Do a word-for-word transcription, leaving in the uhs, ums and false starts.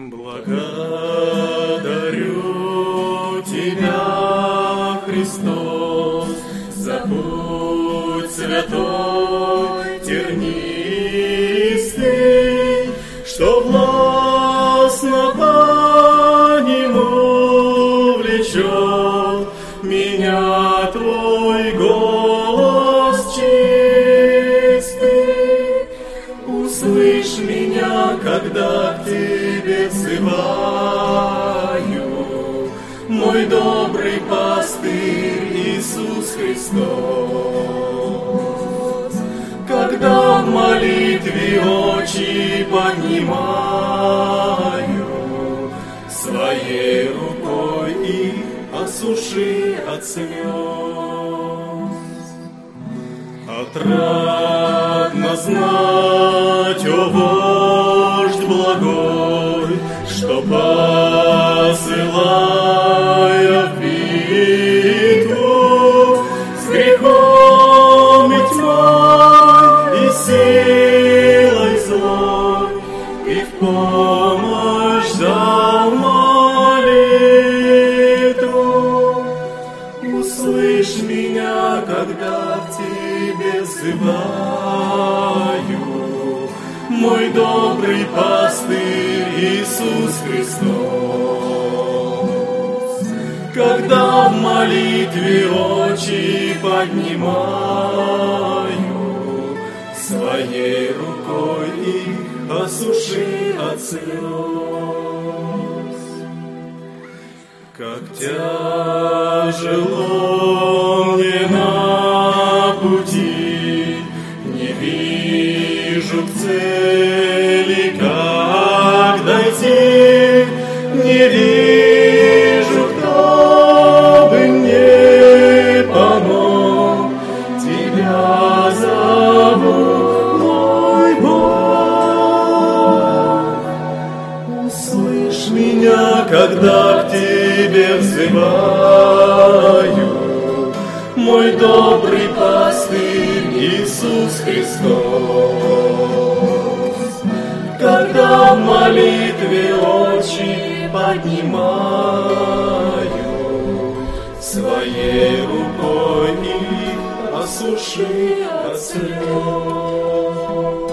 Благодарю Тебя, Христос, за путь святой, тернистый, что властно по нему влечет меня Твой голос чистый. Услышь меня, когда к Тебе взываю, мой добрый пастырь Иисус Христос. Когда в молитве очи поднимаю, своей рукой их осуши от слез. Отрадно знать, о вождь благой, что, посылая в битву с грехом и тьмой и силой злой, и в помощь дал молитву. Услышь меня, когда к Тебе взываю, мой добрый пастырь Иисус Христос. Когда в молитве очи поднимаю, своей рукой их осуши от слез. Как тяжело мне на пути, не вижу к цели, как дойти, не вижу, кто бы мне помог. Тебя зову, мой Бог. Услышь меня, когда к Тебе взываю, мой добрый пастырь Иисус Христос. Когда в молитве очи поднимаю, своей рукой их осуши от слез.